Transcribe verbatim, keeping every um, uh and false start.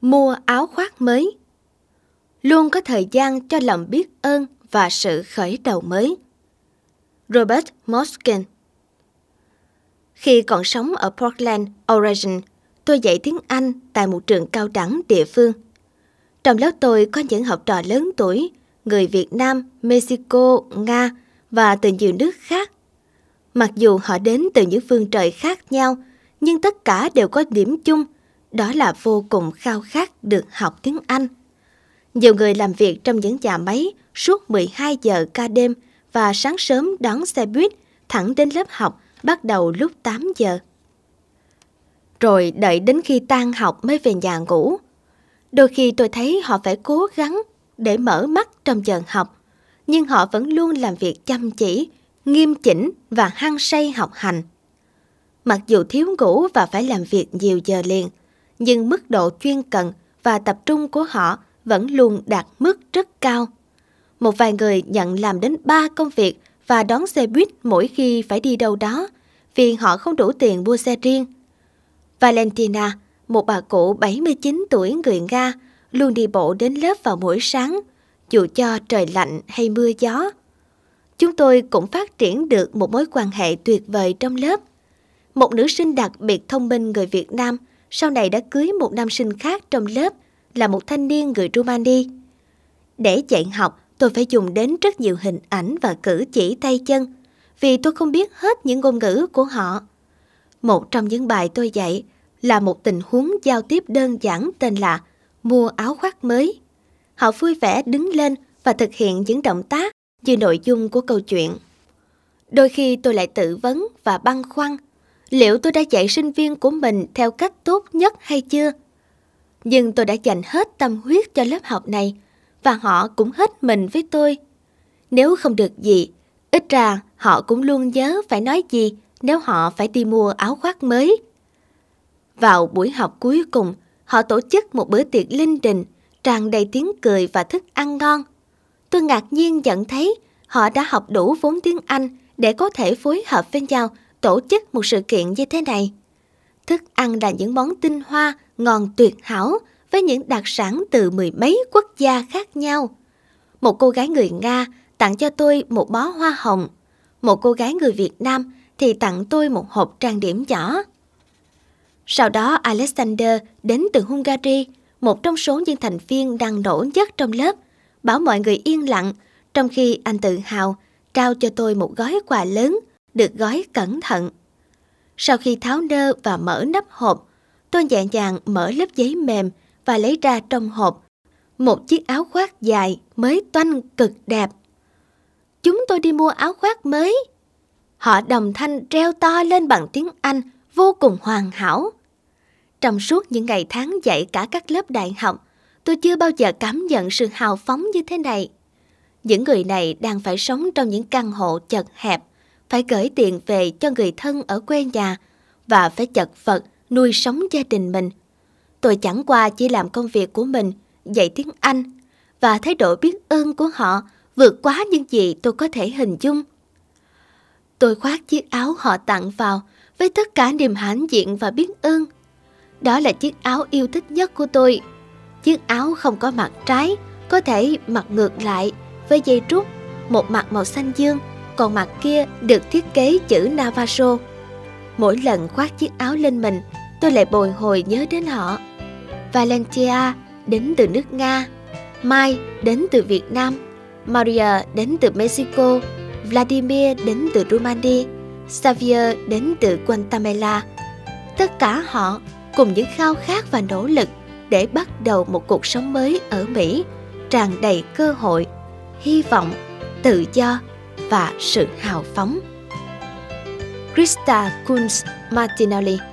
mua áo khoác mới. Luôn có thời gian cho lòng biết ơn và sự khởi đầu mới. Robert Moskin. Khi còn sống ở Portland, Oregon, tôi dạy tiếng Anh tại một trường cao đẳng địa phương. Trong lớp tôi có những học trò lớn tuổi, người Việt Nam, Mexico, Nga và từ nhiều nước khác. Mặc dù họ đến từ những phương trời khác nhau, nhưng tất cả đều có điểm chung, đó là vô cùng khao khát được học tiếng Anh. Nhiều người làm việc trong những nhà máy suốt mười hai giờ ca đêm và sáng sớm đón xe buýt thẳng đến lớp học bắt đầu lúc tám giờ. Rồi đợi đến khi tan học mới về nhà ngủ. Đôi khi tôi thấy họ phải cố gắng để mở mắt trong giờ học, nhưng họ vẫn luôn làm việc chăm chỉ, nghiêm chỉnh và hăng say học hành. Mặc dù thiếu ngủ và phải làm việc nhiều giờ liền, nhưng mức độ chuyên cần và tập trung của họ vẫn luôn đạt mức rất cao. Một vài người nhận làm đến ba công việc và đón xe buýt mỗi khi phải đi đâu đó vì họ không đủ tiền mua xe riêng. Valentina, một bà cụ bảy mươi chín tuổi người Nga, luôn đi bộ đến lớp vào buổi sáng, dù cho trời lạnh hay mưa gió. Chúng tôi cũng phát triển được một mối quan hệ tuyệt vời trong lớp. Một nữ sinh đặc biệt thông minh người Việt Nam sau này đã cưới một nam sinh khác trong lớp là một thanh niên người Rumani. Để dạy học, tôi phải dùng đến rất nhiều hình ảnh và cử chỉ tay chân, vì tôi không biết hết những ngôn ngữ của họ. Một trong những bài tôi dạy là một tình huống giao tiếp đơn giản tên là mua áo khoác mới. Họ vui vẻ đứng lên và thực hiện những động tác như nội dung của câu chuyện. Đôi khi tôi lại tự vấn và băn khoăn liệu tôi đã dạy sinh viên của mình theo cách tốt nhất hay chưa. Nhưng tôi đã dành hết tâm huyết cho lớp học này và họ cũng hết mình với tôi. Nếu không được gì, ít ra họ cũng luôn nhớ phải nói gì nếu họ phải đi mua áo khoác mới. Vào buổi học cuối cùng, họ tổ chức một bữa tiệc linh đình, tràn đầy tiếng cười và thức ăn ngon. Tôi ngạc nhiên nhận thấy họ đã học đủ vốn tiếng Anh để có thể phối hợp với nhau tổ chức một sự kiện như thế này. Thức ăn là những món tinh hoa, ngon tuyệt hảo với những đặc sản từ mười mấy quốc gia khác nhau. Một cô gái người Nga tặng cho tôi một bó hoa hồng. Một cô gái người Việt Nam thì tặng tôi một hộp trang điểm nhỏ. Sau đó Alexander đến từ Hungary, một trong số những thành viên năng nổ nhất trong lớp, bảo mọi người yên lặng, trong khi anh tự hào trao cho tôi một gói quà lớn, được gói cẩn thận. Sau khi tháo nơ và mở nắp hộp, tôi nhẹ nhàng mở lớp giấy mềm và lấy ra trong hộp một chiếc áo khoác dài mới toanh cực đẹp. Chúng tôi đi mua áo khoác mới. Họ đồng thanh reo to lên bằng tiếng Anh vô cùng hoàn hảo. Trong suốt những ngày tháng dạy cả các lớp đại học, tôi chưa bao giờ cảm nhận sự hào phóng như thế này. Những người này đang phải sống trong những căn hộ chật hẹp, phải gửi tiền về cho người thân ở quê nhà và phải chật vật nuôi sống gia đình mình. Tôi chẳng qua chỉ làm công việc của mình, dạy tiếng Anh, và thái độ biết ơn của họ vượt quá những gì tôi có thể hình dung. Tôi khoác chiếc áo họ tặng vào với tất cả niềm hãnh diện và biết ơn. Đó là chiếc áo yêu thích nhất của tôi. Chiếc áo không có mặt trái, có thể mặc ngược lại với dây trúc, một mặt màu xanh dương, còn mặt kia được thiết kế chữ Navajo. Mỗi lần khoác chiếc áo lên mình, tôi lại bồi hồi nhớ đến họ. Valentia đến từ nước Nga, Mai đến từ Việt Nam, Maria đến từ Mexico, Vladimir đến từ Rumani, Xavier đến từ Guatemala. Tất cả họ cùng những khao khát và nỗ lực để bắt đầu một cuộc sống mới ở Mỹ, tràn đầy cơ hội, hy vọng, tự do và sự hào phóng. Krista Kunz Martinelli.